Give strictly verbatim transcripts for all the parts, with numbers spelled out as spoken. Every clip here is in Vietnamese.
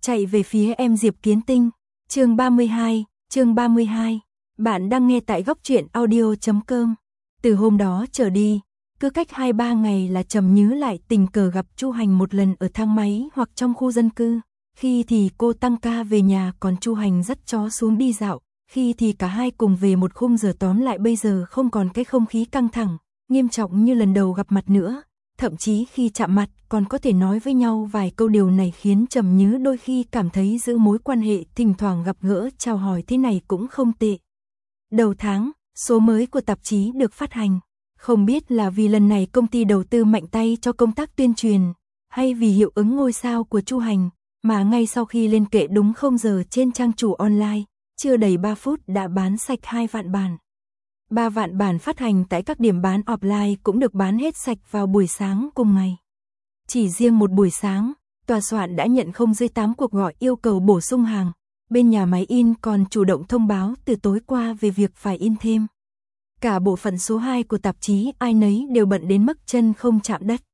chạy về phía em Diệp Kiến Tinh. Chương ba mươi hai, chương ba mươi hai. Bạn đang nghe tại góc truyện audio chấm com. Từ hôm đó trở đi, cứ cách hai ba ngày là Trầm Nhứ lại tình cờ gặp Chu Hành một lần ở thang máy hoặc trong khu dân cư. Khi thì cô tăng ca về nhà còn Chu Hành dắt chó xuống đi dạo, khi thì cả hai cùng về một khung giờ. Tóm lại bây giờ không còn cái không khí căng thẳng, nghiêm trọng như lần đầu gặp mặt nữa. Thậm chí khi chạm mặt còn có thể nói với nhau vài câu. Điều này khiến Trầm Nhứ đôi khi cảm thấy giữ mối quan hệ thỉnh thoảng gặp gỡ chào hỏi thế này cũng không tệ. Đầu tháng, số mới của tạp chí được phát hành. Không biết là vì lần này công ty đầu tư mạnh tay cho công tác tuyên truyền, hay vì hiệu ứng ngôi sao của Chu Hành, mà ngay sau khi lên kệ đúng không giờ trên trang chủ online, chưa đầy ba phút đã bán sạch hai vạn bản. ba vạn bản phát hành tại các điểm bán offline cũng được bán hết sạch vào buổi sáng cùng ngày. Chỉ riêng một buổi sáng, tòa soạn đã nhận không dưới tám cuộc gọi yêu cầu bổ sung hàng. Bên nhà máy in còn chủ động thông báo từ tối qua về việc phải in thêm. Cả bộ phận số hai của tạp chí ai nấy đều bận đến mức chân không chạm đất.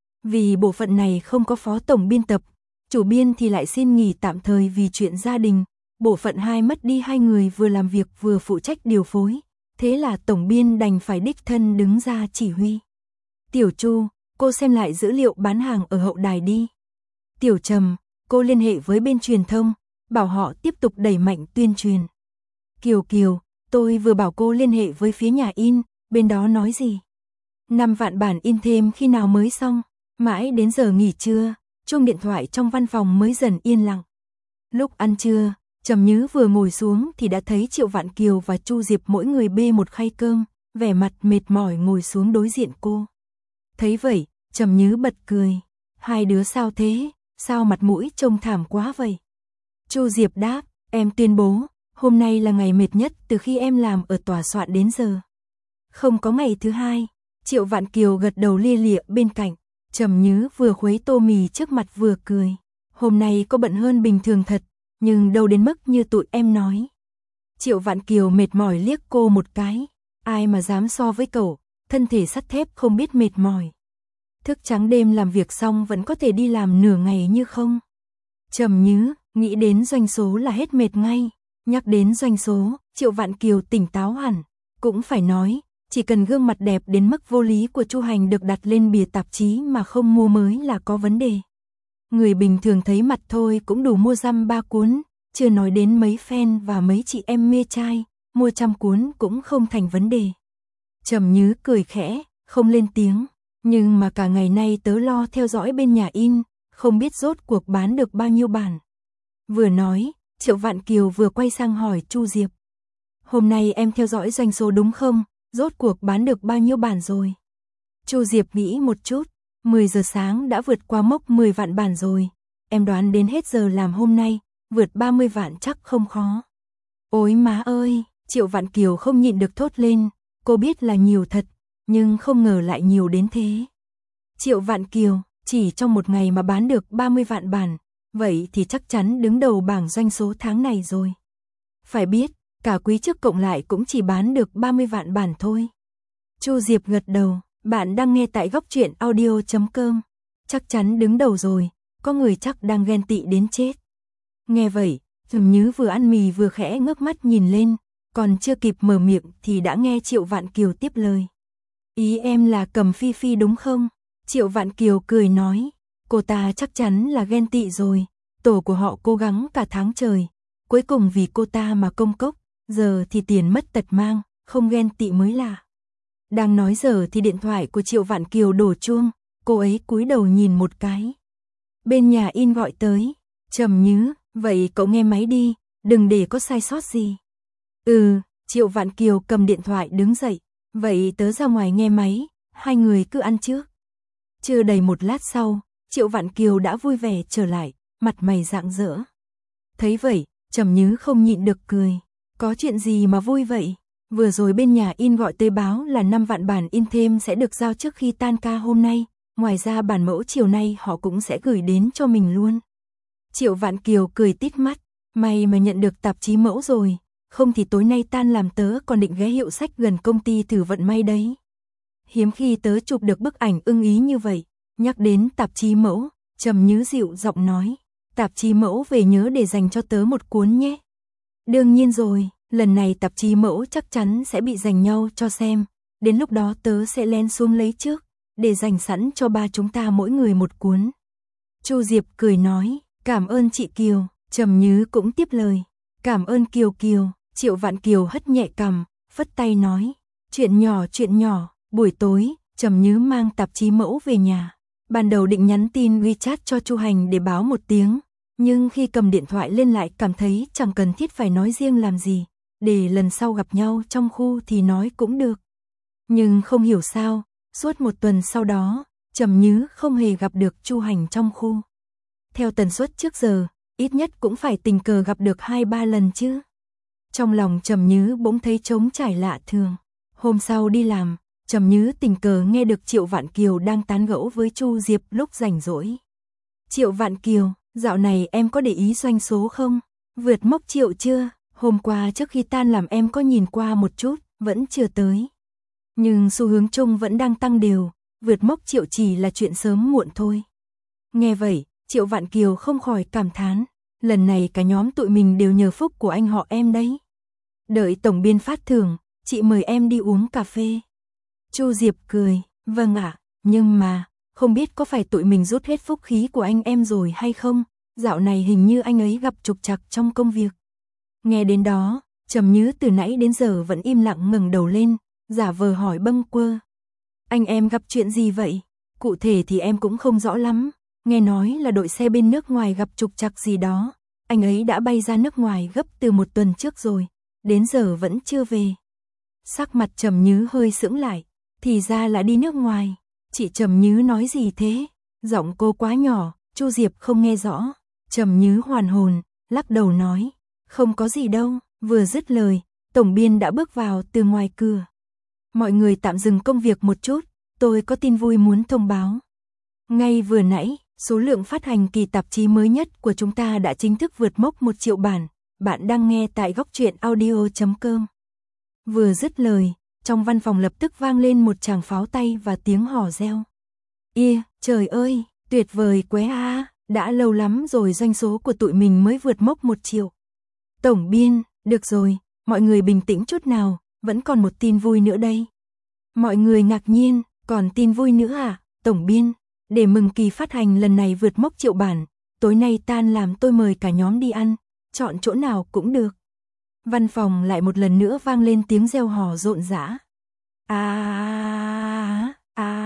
Vì bộ phận này không có phó tổng biên tập, chủ biên thì lại xin nghỉ tạm thời vì chuyện gia đình. Bộ phận hai mất đi hai người vừa làm việc vừa phụ trách điều phối. Thế là tổng biên đành phải đích thân đứng ra chỉ huy. Tiểu Chu, cô xem lại dữ liệu bán hàng ở hậu đài đi. Tiểu Trầm, cô liên hệ với bên truyền thông, bảo họ tiếp tục đẩy mạnh tuyên truyền. Kiều Kiều, tôi vừa bảo cô liên hệ với phía nhà in, bên đó nói gì? Năm vạn bản in thêm khi nào mới xong? Mãi đến giờ nghỉ trưa, chuông điện thoại trong văn phòng mới dần yên lặng. Lúc ăn trưa, Trầm Nhứ vừa ngồi xuống thì đã thấy Triệu Vạn Kiều và Chu Diệp mỗi người bê một khay cơm, vẻ mặt mệt mỏi ngồi xuống đối diện cô. Thấy vậy, Trầm Nhứ bật cười. Hai đứa sao thế, sao mặt mũi trông thảm quá vậy? Chu Diệp đáp, em tuyên bố, hôm nay là ngày mệt nhất từ khi em làm ở tòa soạn đến giờ. Không có ngày thứ hai. Triệu Vạn Kiều gật đầu lia lịa bên cạnh. Trầm Nhứ vừa khuấy tô mì trước mặt vừa cười. Hôm nay có bận hơn bình thường thật, nhưng đâu đến mức như tụi em nói. Triệu Vạn Kiều mệt mỏi liếc cô một cái. Ai mà dám so với cậu, thân thể sắt thép không biết mệt mỏi. Thức trắng đêm làm việc xong vẫn có thể đi làm nửa ngày như không. Trầm Nhứ, nghĩ đến doanh số là hết mệt ngay. Nhắc đến doanh số, Triệu Vạn Kiều tỉnh táo hẳn. Cũng phải nói, chỉ cần gương mặt đẹp đến mức vô lý của Chu Hành được đặt lên bìa tạp chí mà không mua mới là có vấn đề. Người bình thường thấy mặt thôi cũng đủ mua dăm ba cuốn, chưa nói đến mấy fan và mấy chị em mê trai, mua trăm cuốn cũng không thành vấn đề. Trầm Nhứ cười khẽ, không lên tiếng, nhưng mà cả ngày nay tớ lo theo dõi bên nhà in, không biết rốt cuộc bán được bao nhiêu bản. Vừa nói, Triệu Vạn Kiều vừa quay sang hỏi Chu Diệp. Hôm nay em theo dõi doanh số đúng không? Rốt cuộc bán được bao nhiêu bản rồi? Chu Diệp nghĩ một chút, mười giờ sáng đã vượt qua mốc mười vạn bản rồi. Em đoán đến hết giờ làm hôm nay, vượt ba mươi vạn chắc không khó. Ôi má ơi, Triệu Vạn Kiều không nhịn được thốt lên, cô biết là nhiều thật, nhưng không ngờ lại nhiều đến thế. Triệu Vạn Kiều, chỉ trong một ngày mà bán được ba mươi vạn bản, vậy thì chắc chắn đứng đầu bảng doanh số tháng này rồi. Phải biết, cả quý trước cộng lại cũng chỉ bán được ba mươi vạn bản thôi. Chu Diệp gật đầu, bạn đang nghe tại góc truyện audio chấm com. Chắc chắn đứng đầu rồi, có người chắc đang ghen tị đến chết. Nghe vậy, Trầm Nhứ vừa ăn mì vừa khẽ ngước mắt nhìn lên, còn chưa kịp mở miệng thì đã nghe Triệu Vạn Kiều tiếp lời. Ý em là Cầm Phi Phi đúng không? Triệu Vạn Kiều cười nói, cô ta chắc chắn là ghen tị rồi, tổ của họ cố gắng cả tháng trời, cuối cùng vì cô ta mà công cốc, giờ thì tiền mất tật mang, không ghen tị mới lạ. Đang nói giờ thì điện thoại của Triệu Vạn Kiều đổ chuông, cô ấy cúi đầu nhìn một cái. Bên nhà in gọi tới, Trầm Nhứ, vậy cậu nghe máy đi, đừng để có sai sót gì. Ừ, Triệu Vạn Kiều cầm điện thoại đứng dậy, vậy tớ ra ngoài nghe máy, hai người cứ ăn trước. Chưa đầy một lát sau, Triệu Vạn Kiều đã vui vẻ trở lại, mặt mày rạng rỡ. Thấy vậy, Trầm Nhứ không nhịn được cười, có chuyện gì mà vui vậy? Vừa rồi bên nhà in gọi tới báo là năm vạn bản in thêm sẽ được giao trước khi tan ca hôm nay, ngoài ra bản mẫu chiều nay họ cũng sẽ gửi đến cho mình luôn. Triệu Vạn Kiều cười tít mắt, may mà nhận được tạp chí mẫu rồi, không thì tối nay tan làm tớ còn định ghé hiệu sách gần công ty thử vận may đấy. Hiếm khi tớ chụp được bức ảnh ưng ý như vậy. Nhắc đến tạp chí mẫu, Trầm Nhứ dịu giọng nói, tạp chí mẫu về nhớ để dành cho tớ một cuốn nhé. Đương nhiên rồi, lần này tạp chí mẫu chắc chắn sẽ bị giành nhau cho xem, đến lúc đó tớ sẽ lén xuống lấy trước, để dành sẵn cho ba chúng ta mỗi người một cuốn. Chu Diệp cười nói, cảm ơn chị Kiều, Trầm Nhứ cũng tiếp lời, cảm ơn Kiều Kiều. Triệu Vạn Kiều hất nhẹ cằm, phất tay nói, chuyện nhỏ chuyện nhỏ. Buổi tối, Trầm Nhứ mang tạp chí mẫu về nhà. Ban đầu định nhắn tin WeChat cho Chu Hành để báo một tiếng, nhưng khi cầm điện thoại lên lại cảm thấy chẳng cần thiết phải nói riêng làm gì, để lần sau gặp nhau trong khu thì nói cũng được. Nhưng không hiểu sao, suốt một tuần sau đó, Trầm Nhứ không hề gặp được Chu Hành trong khu. Theo tần suất trước giờ, ít nhất cũng phải tình cờ gặp được hai ba lần chứ. Trong lòng Trầm Nhứ bỗng thấy trống trải lạ thường. Hôm sau đi làm, Trầm Nhứ tình cờ nghe được Triệu Vạn Kiều đang tán gẫu với Chu Diệp lúc rảnh rỗi. Triệu Vạn Kiều, dạo này em có để ý doanh số không? Vượt mốc triệu chưa? Hôm qua trước khi tan làm em có nhìn qua một chút, vẫn chưa tới. Nhưng xu hướng chung vẫn đang tăng đều, vượt mốc triệu chỉ là chuyện sớm muộn thôi. Nghe vậy, Triệu Vạn Kiều không khỏi cảm thán, lần này cả nhóm tụi mình đều nhờ phúc của anh họ em đấy. Đợi tổng biên phát thưởng, chị mời em đi uống cà phê. Chu Diệp cười, vâng ạ, nhưng mà, không biết có phải tụi mình rút hết phúc khí của anh em rồi hay không, dạo này hình như anh ấy gặp trục trặc trong công việc. Nghe đến đó, Trầm Nhứ từ nãy đến giờ vẫn im lặng ngẩng đầu lên, giả vờ hỏi bâng quơ. Anh em gặp chuyện gì vậy? Cụ thể thì em cũng không rõ lắm, nghe nói là đội xe bên nước ngoài gặp trục trặc gì đó, anh ấy đã bay ra nước ngoài gấp từ một tuần trước rồi, đến giờ vẫn chưa về. Sắc mặt Trầm Nhứ hơi sững lại, thì ra là đi nước ngoài. Chị Trầm Nhứ nói gì thế? Giọng cô quá nhỏ, Chu Diệp không nghe rõ. Trầm Nhứ hoàn hồn, lắc đầu nói, không có gì đâu. Vừa dứt lời, tổng biên đã bước vào từ ngoài cửa. Mọi người tạm dừng công việc một chút, tôi có tin vui muốn thông báo. Ngay vừa nãy, số lượng phát hành kỳ tạp chí mới nhất của chúng ta đã chính thức vượt mốc một triệu bản. Bạn đang nghe tại góc truyện audio chấm com. Vừa dứt lời, trong văn phòng lập tức vang lên một tràng pháo tay và tiếng hò reo. Ia, trời ơi, tuyệt vời quá a, đã lâu lắm rồi doanh số của tụi mình mới vượt mốc một triệu. Tổng biên, được rồi, mọi người bình tĩnh chút nào, vẫn còn một tin vui nữa đây. Mọi người ngạc nhiên, còn tin vui nữa à? Tổng biên, để mừng kỳ phát hành lần này vượt mốc triệu bản, tối nay tan làm tôi mời cả nhóm đi ăn, chọn chỗ nào cũng được. Văn phòng lại một lần nữa vang lên tiếng reo hò rộn rã. À,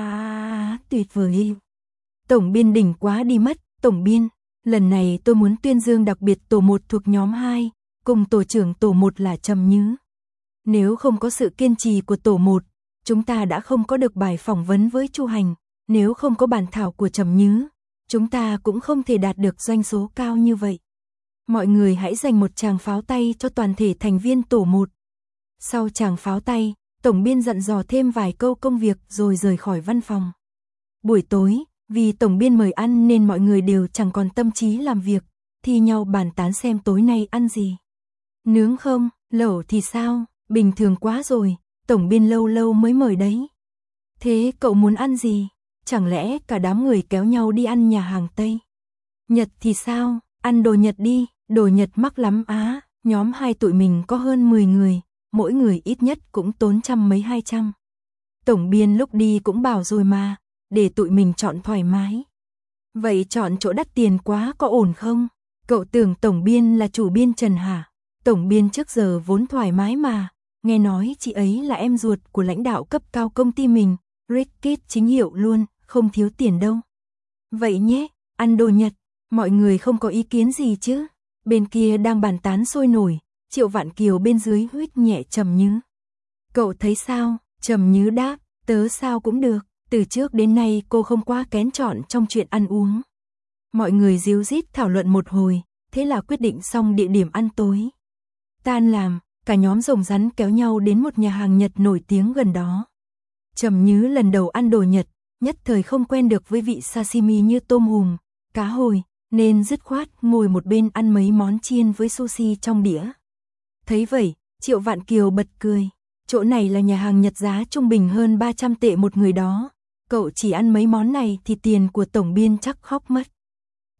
à, tuyệt vời. Tổng biên đỉnh quá đi mất, tổng biên, lần này tôi muốn tuyên dương đặc biệt tổ một thuộc nhóm hai, cùng tổ trưởng tổ một là Trầm Nhứ. Nếu không có sự kiên trì của tổ một, chúng ta đã không có được bài phỏng vấn với Chu Hành, nếu không có bản thảo của Trầm Nhứ, chúng ta cũng không thể đạt được doanh số cao như vậy. Mọi người hãy dành một tràng pháo tay cho toàn thể thành viên tổ một. Sau tràng pháo tay, tổng biên dặn dò thêm vài câu công việc rồi rời khỏi văn phòng. Buổi tối, vì tổng biên mời ăn nên mọi người đều chẳng còn tâm trí làm việc, thi nhau bàn tán xem tối nay ăn gì. Nướng không, lẩu thì sao, bình thường quá rồi, tổng biên lâu lâu mới mời đấy. Thế cậu muốn ăn gì? Chẳng lẽ cả đám người kéo nhau đi ăn nhà hàng Tây? Nhật thì sao, ăn đồ Nhật đi, đồ Nhật mắc lắm á, nhóm hai tụi mình có hơn mười người, mỗi người ít nhất cũng tốn trăm mấy hai trăm. Tổng biên lúc đi cũng bảo rồi mà, để tụi mình chọn thoải mái. Vậy chọn chỗ đắt tiền quá có ổn không? Cậu tưởng tổng biên là chủ biên Trần hả? Tổng biên trước giờ vốn thoải mái mà, nghe nói chị ấy là em ruột của lãnh đạo cấp cao công ty mình, Rickett chính hiệu luôn, không thiếu tiền đâu. Vậy nhé, ăn đồ Nhật, mọi người không có ý kiến gì chứ? Bên kia đang bàn tán sôi nổi, Triệu Vạn Kiều bên dưới huýt nhẹ Trầm Nhứ. Cậu thấy sao? Trầm Nhứ đáp, tớ sao cũng được, từ trước đến nay cô không quá kén chọn trong chuyện ăn uống. Mọi người díu dít thảo luận một hồi, thế là quyết định xong địa điểm ăn tối. Tan làm, cả nhóm rồng rắn kéo nhau đến một nhà hàng Nhật nổi tiếng gần đó. Trầm Nhứ lần đầu ăn đồ Nhật, nhất thời không quen được với vị sashimi như tôm hùm, cá hồi, nên dứt khoát ngồi một bên ăn mấy món chiên với sushi trong đĩa. Thấy vậy, Triệu Vạn Kiều bật cười, chỗ này là nhà hàng Nhật giá trung bình hơn ba trăm tệ một người đó, cậu chỉ ăn mấy món này thì tiền của tổng biên chắc khóc mất.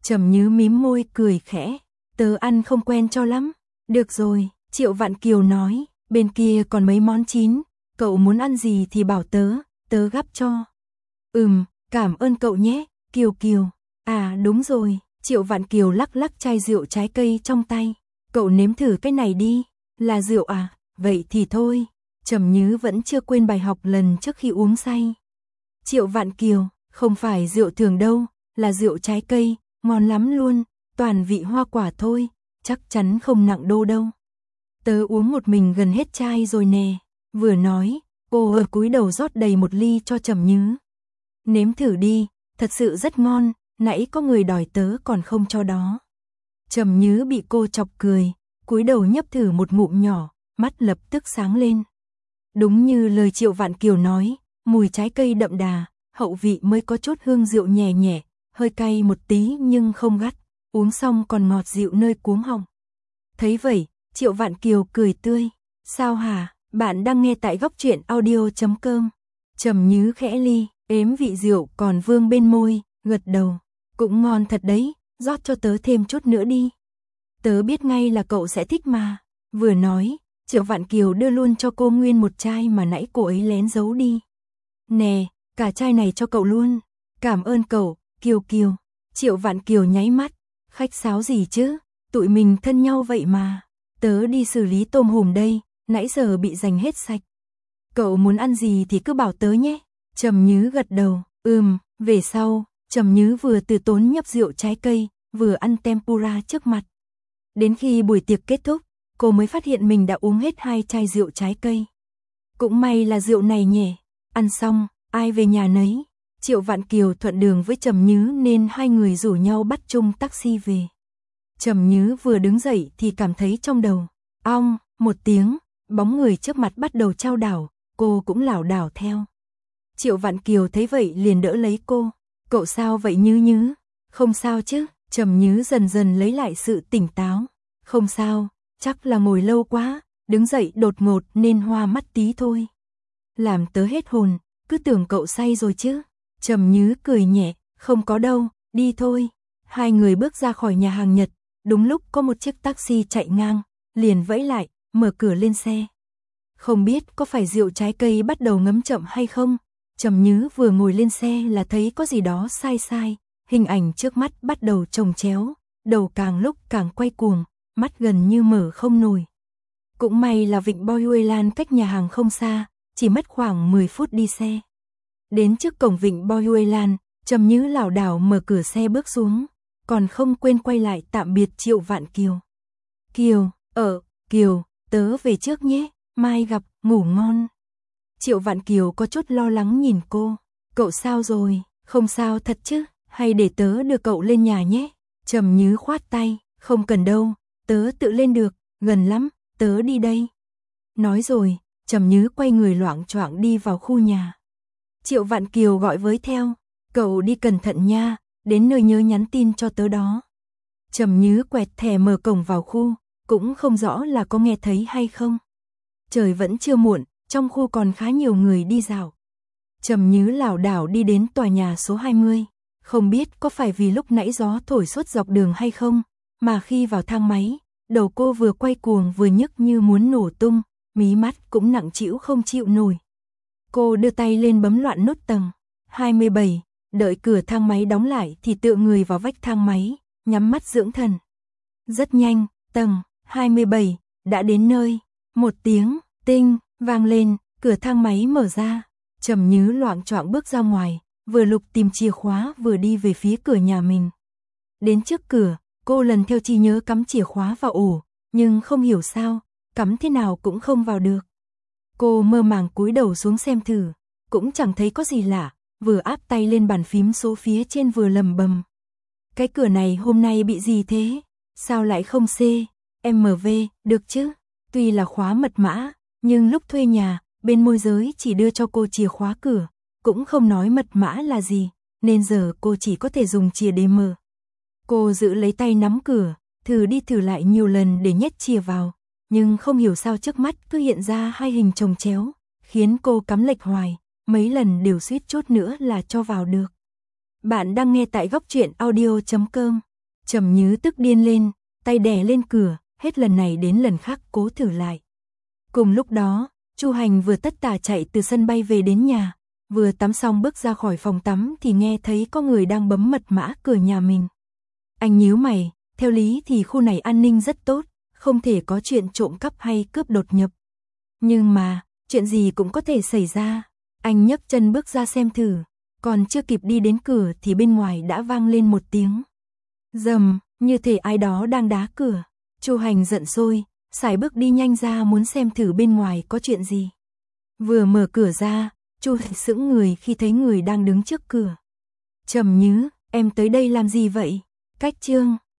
Trầm Nhứ mím môi cười khẽ, tớ ăn không quen cho lắm. Được rồi, Triệu Vạn Kiều nói, bên kia còn mấy món chín, cậu muốn ăn gì thì bảo tớ, tớ gắp cho. Ừm, cảm ơn cậu nhé, Kiều Kiều. À đúng rồi, Triệu Vạn Kiều lắc lắc chai rượu trái cây trong tay. Cậu nếm thử cái này đi, là rượu à, vậy thì thôi. Trầm Nhứ vẫn chưa quên bài học lần trước khi uống say. Triệu Vạn Kiều, không phải rượu thường đâu, là rượu trái cây, ngon lắm luôn, toàn vị hoa quả thôi, chắc chắn không nặng đô đâu. Tớ uống một mình gần hết chai rồi nè. Vừa nói, cô ở cúi đầu rót đầy một ly cho Trầm Nhứ. Nếm thử đi, thật sự rất ngon, nãy có người đòi tớ còn không cho đó. Trầm Nhứ bị cô chọc cười, cúi đầu nhấp thử một ngụm nhỏ, mắt lập tức sáng lên. Đúng như lời Triệu Vạn Kiều nói, mùi trái cây đậm đà, hậu vị mới có chút hương rượu nhẹ nhẹ, hơi cay một tí nhưng không gắt, uống xong còn ngọt dịu nơi cuống họng. Thấy vậy, Triệu Vạn Kiều cười tươi, sao hả, bạn đang nghe tại góc truyện audio chấm com. Trầm Nhứ khẽ ly, ếm vị rượu còn vương bên môi, gật đầu, cũng ngon thật đấy, rót cho tớ thêm chút nữa đi. Tớ biết ngay là cậu sẽ thích mà. Vừa nói, Triệu Vạn Kiều đưa luôn cho cô nguyên một chai mà nãy cô ấy lén giấu đi. Nè, cả chai này cho cậu luôn. Cảm ơn cậu, Kiều Kiều. Triệu Vạn Kiều nháy mắt, khách sáo gì chứ, tụi mình thân nhau vậy mà. Tớ đi xử lý tôm hùm đây, nãy giờ bị giành hết sạch. Cậu muốn ăn gì thì cứ bảo tớ nhé. Trầm Nhứ gật đầu, ừm, về sau, Trầm Nhứ vừa từ tốn nhấp rượu trái cây, vừa ăn tempura trước mặt. Đến khi buổi tiệc kết thúc, cô mới phát hiện mình đã uống hết hai chai rượu trái cây. Cũng may là rượu này nhỉ. Ăn xong, ai về nhà nấy. Triệu Vạn Kiều thuận đường với Trầm Nhứ nên hai người rủ nhau bắt chung taxi về. Trầm Nhứ vừa đứng dậy thì cảm thấy trong đầu, ong, một tiếng, bóng người trước mặt bắt đầu chao đảo, cô cũng lảo đảo theo. Triệu Vạn Kiều thấy vậy liền đỡ lấy cô. Cậu sao vậy Nhứ Nhứ? Không sao chứ? Trầm Nhứ dần dần lấy lại sự tỉnh táo. Không sao, chắc là ngồi lâu quá, đứng dậy đột ngột nên hoa mắt tí thôi. Làm tớ hết hồn, cứ tưởng cậu say rồi chứ. Trầm Nhứ cười nhẹ, không có đâu, đi thôi. Hai người bước ra khỏi nhà hàng Nhật, đúng lúc có một chiếc taxi chạy ngang, liền vẫy lại, mở cửa lên xe. Không biết có phải rượu trái cây bắt đầu ngấm chậm hay không? Trầm Nhứ vừa ngồi lên xe là thấy có gì đó sai sai, hình ảnh trước mắt bắt đầu chồng chéo, đầu càng lúc càng quay cuồng, mắt gần như mở không nổi. Cũng may là vịnh Boy Lan cách nhà hàng không xa, chỉ mất khoảng mười phút đi xe. Đến trước cổng vịnh Boy Lan, Trầm Nhứ lảo đảo mở cửa xe bước xuống, còn không quên quay lại tạm biệt Triệu Vạn Kiều. Kiều, ở, Kiều, tớ về trước nhé, mai gặp, ngủ ngon. Triệu Vạn Kiều có chút lo lắng nhìn cô, cậu sao rồi, không sao thật chứ, hay để tớ đưa cậu lên nhà nhé. Trầm Nhứ khoát tay, không cần đâu, tớ tự lên được, gần lắm, tớ đi đây. Nói rồi, Trầm Nhứ quay người loạng choạng đi vào khu nhà. Triệu Vạn Kiều gọi với theo, cậu đi cẩn thận nha, đến nơi nhớ nhắn tin cho tớ đó. Trầm Nhứ quẹt thẻ mở cổng vào khu, cũng không rõ là có nghe thấy hay không. Trời vẫn chưa muộn, trong khu còn khá nhiều người đi dạo. Trầm Nhứ lảo đảo đi đến tòa nhà số hai mươi, không biết có phải vì lúc nãy gió thổi suốt dọc đường hay không, mà khi vào thang máy, đầu cô vừa quay cuồng vừa nhức như muốn nổ tung, mí mắt cũng nặng trĩu không chịu nổi. Cô đưa tay lên bấm loạn nút tầng hai mươi bảy, đợi cửa thang máy đóng lại thì tựa người vào vách thang máy, nhắm mắt dưỡng thần. Rất nhanh, tầng hai mươi bảy đã đến nơi, một tiếng tinh vang lên, cửa thang máy mở ra. Trầm Nhứ loạng choạng bước ra ngoài, vừa lục tìm chìa khóa vừa đi về phía cửa nhà mình. Đến trước cửa, cô lần theo trí nhớ cắm chìa khóa vào ổ, nhưng không hiểu sao, cắm thế nào cũng không vào được. Cô mơ màng cúi đầu xuống xem thử, cũng chẳng thấy có gì lạ, vừa áp tay lên bàn phím số phía trên vừa lầm bầm. Cái cửa này hôm nay bị gì thế? Sao lại không C, M V, được chứ? Tuy là khóa mật mã, nhưng lúc thuê nhà, bên môi giới chỉ đưa cho cô chìa khóa cửa, cũng không nói mật mã là gì, nên giờ cô chỉ có thể dùng chìa để mở. Cô giữ lấy tay nắm cửa, thử đi thử lại nhiều lần để nhét chìa vào, nhưng không hiểu sao trước mắt cứ hiện ra hai hình chồng chéo, khiến cô cắm lệch hoài, mấy lần đều suýt chút nữa là cho vào được. Bạn đang nghe tại góc truyện audio chấm com. Trầm Nhứ tức điên lên, tay đè lên cửa, hết lần này đến lần khác cố thử lại. Cùng lúc đó, Chu Hành vừa tất tả chạy từ sân bay về đến nhà, vừa tắm xong bước ra khỏi phòng tắm thì nghe thấy có người đang bấm mật mã cửa nhà mình. Anh nhíu mày, theo lý thì khu này an ninh rất tốt, không thể có chuyện trộm cắp hay cướp đột nhập. Nhưng mà, chuyện gì cũng có thể xảy ra. Anh nhấc chân bước ra xem thử, còn chưa kịp đi đến cửa thì bên ngoài đã vang lên một tiếng rầm, như thể ai đó đang đá cửa. Chu Hành giận sôi, sải bước đi nhanh ra muốn xem thử bên ngoài có chuyện gì. Vừa mở cửa ra, Chu Hành sững người khi thấy người đang đứng trước cửa. Trầm Nhứ, em tới đây làm gì vậy? Cách chương